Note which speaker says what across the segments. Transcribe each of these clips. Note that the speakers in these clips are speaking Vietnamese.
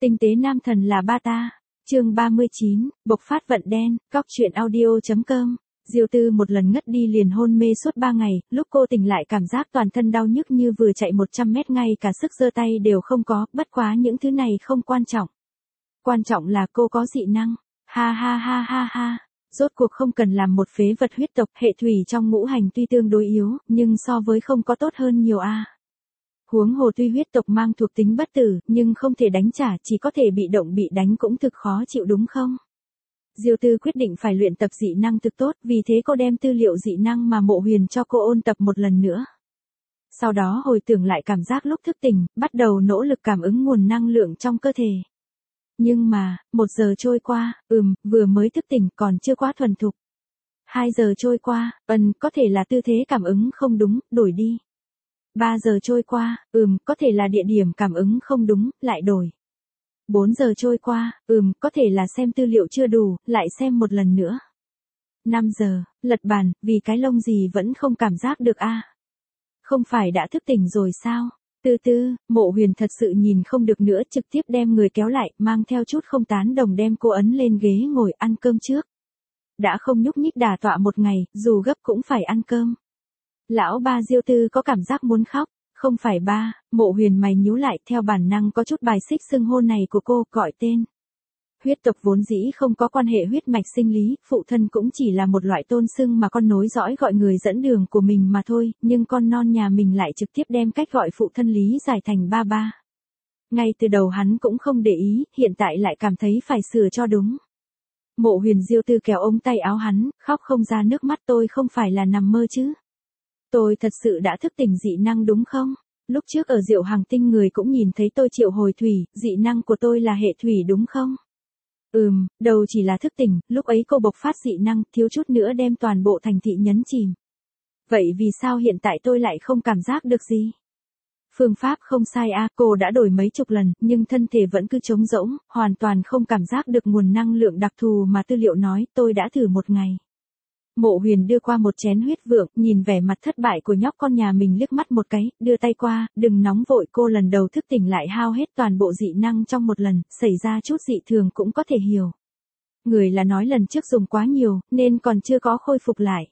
Speaker 1: Tinh tế nam thần là ba ta. Chương 39, bộc phát vận đen, góc truyện audio.com. Diêu Tư một lần ngất đi liền hôn mê suốt 3 ngày, lúc cô tỉnh lại cảm giác toàn thân đau nhức như vừa chạy 100 mét, ngay cả sức giơ tay đều không có, bất quá những thứ này không quan trọng. Quan trọng là cô có dị năng. Ha ha ha ha ha. Rốt cuộc không cần làm một phế vật huyết tộc, hệ thủy trong ngũ hành tuy tương đối yếu, nhưng so với không có tốt hơn nhiều a. Huống hồ tuy huyết tộc mang thuộc tính bất tử, nhưng không thể đánh trả, chỉ có thể bị động bị đánh cũng thực khó chịu đúng không? Diêu Tư quyết định phải luyện tập dị năng thực tốt, vì thế cô đem tư liệu dị năng mà Mộ Huyền cho cô ôn tập một lần nữa. Sau đó hồi tưởng lại cảm giác lúc thức tỉnh, bắt đầu nỗ lực cảm ứng nguồn năng lượng trong cơ thể. Nhưng mà, 1 giờ trôi qua, vừa mới thức tỉnh còn chưa quá thuần thục. 2 giờ trôi qua, có thể là tư thế cảm ứng không đúng, đổi đi. 3 giờ trôi qua, có thể là địa điểm cảm ứng không đúng, lại đổi. 4 giờ trôi qua, có thể là xem tư liệu chưa đủ, lại xem một lần nữa. 5 giờ, lật bàn, vì cái lông gì vẫn không cảm giác được a? Không phải đã thức tỉnh rồi sao? Từ từ, Mộ Huyền thật sự nhìn không được nữa, trực tiếp đem người kéo lại, mang theo chút không tán đồng đem cô ấn lên ghế ngồi ăn cơm trước. Đã không nhúc nhích đả tọa một ngày, dù gấp cũng phải ăn cơm. Lão ba Diêu Tư có cảm giác muốn khóc. Không phải ba, Mộ Huyền mày nhíu lại, theo bản năng có chút bài xích xưng hô này của cô, gọi tên. Huyết tộc vốn dĩ không có quan hệ huyết mạch sinh lý, phụ thân cũng chỉ là một loại tôn xưng mà con nối dõi gọi người dẫn đường của mình mà thôi, nhưng con non nhà mình lại trực tiếp đem cách gọi phụ thân lý giải thành ba ba. Ngay từ đầu hắn cũng không để ý, hiện tại lại cảm thấy phải sửa cho đúng. Mộ Huyền Diêu Tư kéo ống tay áo hắn, khóc không ra nước mắt, tôi không phải là nằm mơ chứ. Tôi thật sự đã thức tỉnh dị năng đúng không? Lúc trước ở Diệu Hàng Tinh người cũng nhìn thấy tôi triệu hồi thủy, dị năng của tôi là hệ thủy đúng không? Đầu chỉ là thức tỉnh, lúc ấy cô bộc phát dị năng, thiếu chút nữa đem toàn bộ thành thị nhấn chìm. Vậy vì sao hiện tại tôi lại không cảm giác được gì? Phương pháp không sai a, cô đã đổi mấy chục lần, nhưng thân thể vẫn cứ trống rỗng, hoàn toàn không cảm giác được nguồn năng lượng đặc thù mà tư liệu nói, tôi đã thử 1 ngày. Mộ Huyền đưa qua một chén huyết vượng, nhìn vẻ mặt thất bại của nhóc con nhà mình liếc mắt một cái, đưa tay qua, đừng nóng vội, cô lần đầu thức tỉnh lại hao hết toàn bộ dị năng trong 1 lần, xảy ra chút dị thường cũng có thể hiểu. Người là nói lần trước dùng quá nhiều, nên còn chưa có khôi phục lại.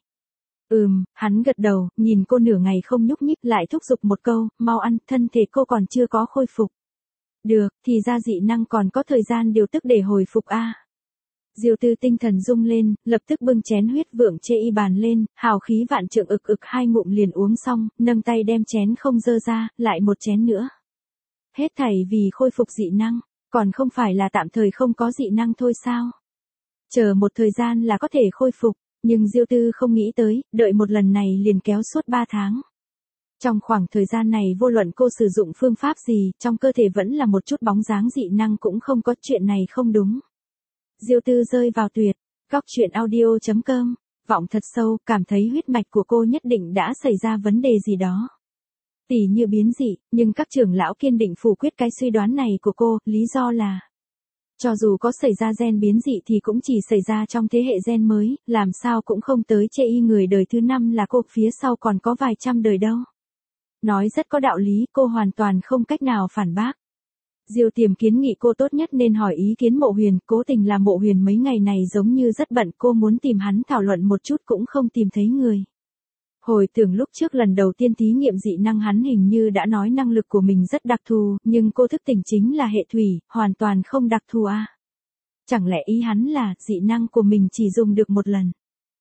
Speaker 1: Hắn gật đầu, nhìn cô nửa ngày không nhúc nhích, lại thúc giục một câu, mau ăn, thân thể cô còn chưa có khôi phục. Được, thì ra dị năng còn có thời gian điều tức để hồi phục a. Diêu Tư tinh thần rung lên, lập tức bưng chén huyết vượng chê y bàn lên, hào khí vạn trượng, 2 ngụm liền uống xong, nâng tay đem chén không dơ ra, lại một chén nữa. Hết thảy vì khôi phục dị năng, còn không phải là tạm thời không có dị năng thôi sao? Chờ một thời gian là có thể khôi phục, nhưng Diêu Tư không nghĩ tới, đợi một lần này liền kéo suốt 3 tháng. Trong khoảng thời gian này vô luận cô sử dụng phương pháp gì, trong cơ thể vẫn là một chút bóng dáng dị năng cũng không có, chuyện này không đúng. Diêu Tư rơi vào tuyệt, góc truyện audio.com, vọng thật sâu, cảm thấy huyết mạch của cô nhất định đã xảy ra vấn đề gì đó. Tỉ như biến dị, nhưng các trưởng lão kiên định phủ quyết cái suy đoán này của cô, lý do là cho dù có xảy ra gen biến dị thì cũng chỉ xảy ra trong thế hệ gen mới, làm sao cũng không tới chê y người đời thứ 5 là cô, phía sau còn có vài trăm đời đâu. Nói rất có đạo lý, cô hoàn toàn không cách nào phản bác. Diêu Tiềm kiến nghị cô tốt nhất nên hỏi ý kiến Mộ Huyền, cố tình là Mộ Huyền mấy ngày này giống như rất bận, cô muốn tìm hắn thảo luận một chút cũng không tìm thấy người. Hồi tưởng lúc trước lần đầu tiên thí nghiệm dị năng hắn hình như đã nói năng lực của mình rất đặc thù, nhưng cô thức tỉnh chính là hệ thủy, hoàn toàn không đặc thù a. Chẳng lẽ ý hắn là dị năng của mình chỉ dùng được 1 lần?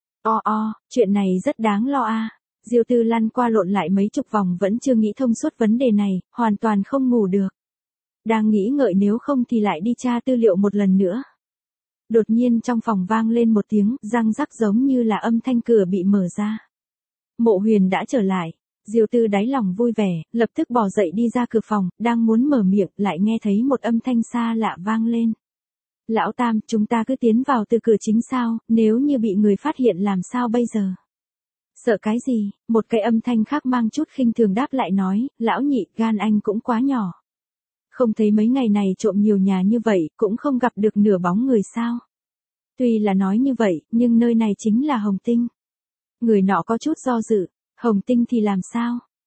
Speaker 1: Chuyện này rất đáng lo a. Diêu Tư lăn qua lộn lại mấy chục vòng vẫn chưa nghĩ thông suốt vấn đề này, hoàn toàn không ngủ được. Đang nghĩ ngợi nếu không thì lại đi tra tư liệu một lần nữa. Đột nhiên trong phòng vang lên một tiếng răng rắc giống như là âm thanh cửa bị mở ra. Mộ Huyền đã trở lại. Diêu Tư đáy lòng vui vẻ, lập tức bò dậy đi ra cửa phòng, đang muốn mở miệng, lại nghe thấy một âm thanh xa lạ vang lên. Lão Tam, chúng ta cứ tiến vào từ cửa chính sao, nếu như bị người phát hiện làm sao bây giờ? Sợ cái gì? Một cái âm thanh khác mang chút khinh thường đáp lại nói, lão Nhị, gan anh cũng quá nhỏ. Không thấy mấy ngày này trộm nhiều nhà như vậy, cũng không gặp được nửa bóng người sao? Tuy là nói như vậy, nhưng nơi này chính là Hồng Tinh. Người nọ có chút do dự, Hồng Tinh thì làm sao?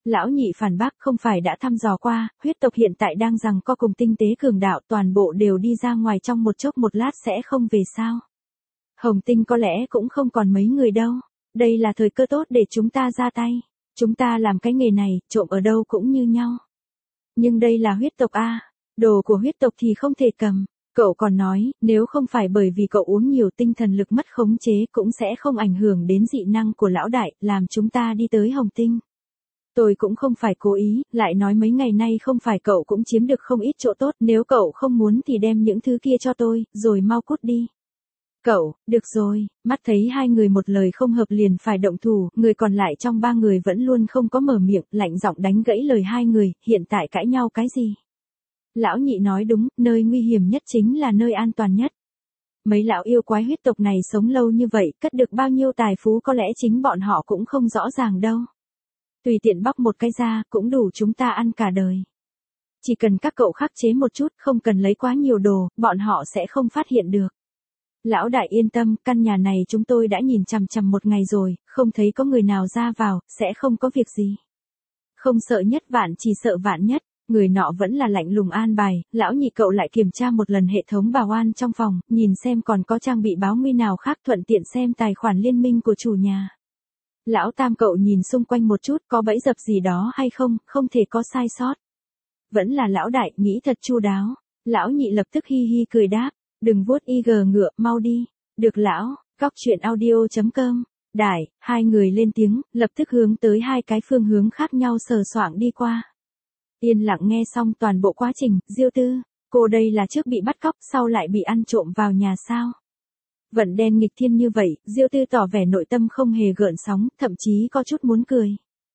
Speaker 1: Lão nhị phản bác, không phải đã thăm dò qua, huyết tộc hiện tại đang giằng co cùng tinh tế cường đạo, toàn bộ đều đi ra ngoài trong một chốc một lát sẽ không về sao. Hồng tinh có lẽ cũng không còn mấy người đâu. Đây là thời cơ tốt để chúng ta ra tay. Chúng ta làm cái nghề này, trộm ở đâu cũng như nhau. Nhưng đây là huyết tộc a, đồ của huyết tộc thì không thể cầm. Cậu còn nói, nếu không phải bởi vì cậu uống nhiều tinh thần lực mất khống chế cũng sẽ không ảnh hưởng đến dị năng của lão đại, làm chúng ta đi tới Hồng tinh. Tôi cũng không phải cố ý, lại nói mấy ngày nay không phải cậu cũng chiếm được không ít chỗ tốt, nếu cậu không muốn thì đem những thứ kia cho tôi, rồi mau cút đi. Cậu, được rồi, mắt thấy hai người một lời không hợp liền phải động thủ, người còn lại trong ba người vẫn luôn không có mở miệng, lạnh giọng đánh gãy lời hai người, hiện tại cãi nhau cái gì? Lão nhị nói đúng, nơi nguy hiểm nhất chính là nơi an toàn nhất. Mấy lão yêu quái huyết tộc này sống lâu như vậy, cất được bao nhiêu tài phú có lẽ chính bọn họ cũng không rõ ràng đâu. Tùy tiện bóc một cái ra, cũng đủ chúng ta ăn cả đời. Chỉ cần các cậu khắc chế một chút, không cần lấy quá nhiều đồ, bọn họ sẽ không phát hiện được. Lão đại yên tâm, căn nhà này chúng tôi đã nhìn chằm chằm một ngày rồi, không thấy có người nào ra vào, sẽ không có việc gì. Không sợ nhất vạn chỉ sợ vạn nhất, người nọ vẫn là lạnh lùng an bài, lão nhị cậu lại kiểm tra một lần hệ thống bảo an trong phòng, nhìn xem còn có trang bị báo nguy nào khác, thuận tiện xem tài khoản liên minh của chủ nhà. Lão tam cậu nhìn xung quanh một chút, có bẫy dập gì đó hay không, không thể có sai sót. Vẫn là lão đại, nghĩ thật chu đáo. Lão nhị lập tức hi hi cười đáp, đừng vuốt y gờ ngựa, mau đi. Được lão, góc chuyện audio.com. Đại, hai người lên tiếng, lập tức hướng tới hai cái phương hướng khác nhau sờ soạng đi qua. Yên lặng nghe xong toàn bộ quá trình, Diêu Tư, cô đây là trước bị bắt cóc, sau lại bị ăn trộm vào nhà sao? Vận đen nghịch thiên như vậy, Diêu Tư tỏ vẻ nội tâm không hề gợn sóng, thậm chí có chút muốn cười.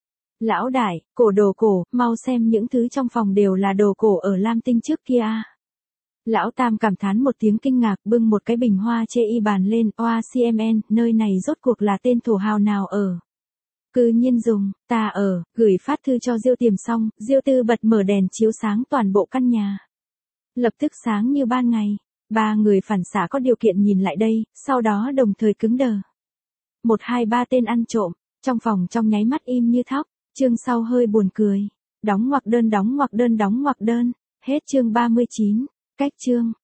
Speaker 1: Lão đại, cổ đồ cổ, mau xem những thứ trong phòng đều là đồ cổ ở Lam Tinh trước kia. Lão tam cảm thán một tiếng kinh ngạc, bưng một cái bình hoa chê y bàn lên, oa CMN, nơi này rốt cuộc là tên thổ hào nào ở. Cư nhiên dùng, ta ở, gửi phát thư cho Diêu Tiềm xong, Diêu Tư bật mở đèn chiếu sáng toàn bộ căn nhà. Lập tức sáng như ban ngày, ba người phản xạ có điều kiện nhìn lại đây, sau đó đồng thời cứng đờ. 1, 2, 3 tên ăn trộm, trong phòng trong nháy mắt im như thóc, chương sau hơi buồn cười. Đóng ngoặc đơn, đóng ngoặc đơn, đóng ngoặc đơn, hết chương 39, cách chương.